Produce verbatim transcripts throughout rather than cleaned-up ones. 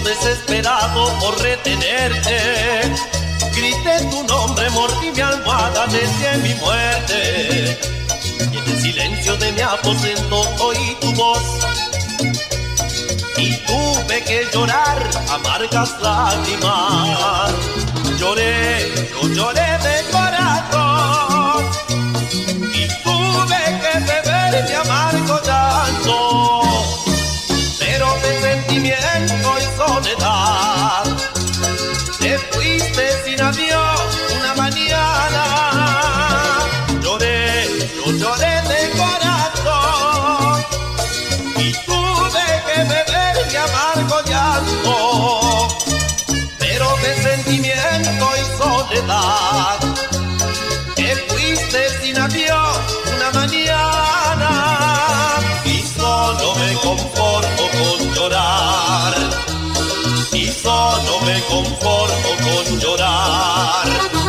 desesperado por retenerte. Grité tu nombre, mordí mi almohada, deseé mi muerte. Y en el silencio de mi aposento oí tu voz y tuve que llorar amargas lágrimas. Lloré, yo lloré de corazón y tuve que beber mi amargo llanto, pero de sentimiento y soledad. Te fuiste sin adiós una mañana. Lloré, yo lloré de corazón y tuve que beber mi amargo llanto, pero de sentimiento y soledad. Te fuiste sin adiós una mañana y solo me conformo con llorar. Y solo me conformo con llorar.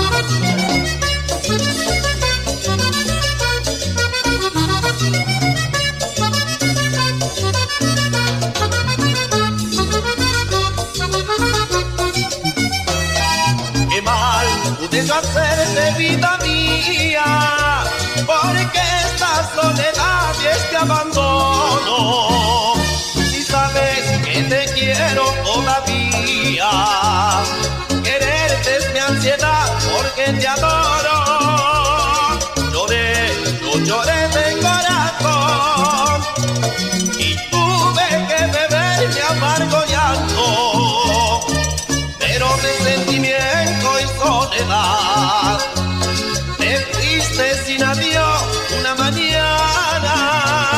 Qué mal pude yo hacer de vida mía, porque esta soledad y este abandono. Si sabes que te quiero todavía, quererte es mi ansiedad porque te adoro. Lloré, yo lloré de corazón y tuve que beber mi amargo llanto, pero de sentimiento y soledad. Te fuiste sin adiós una mañana.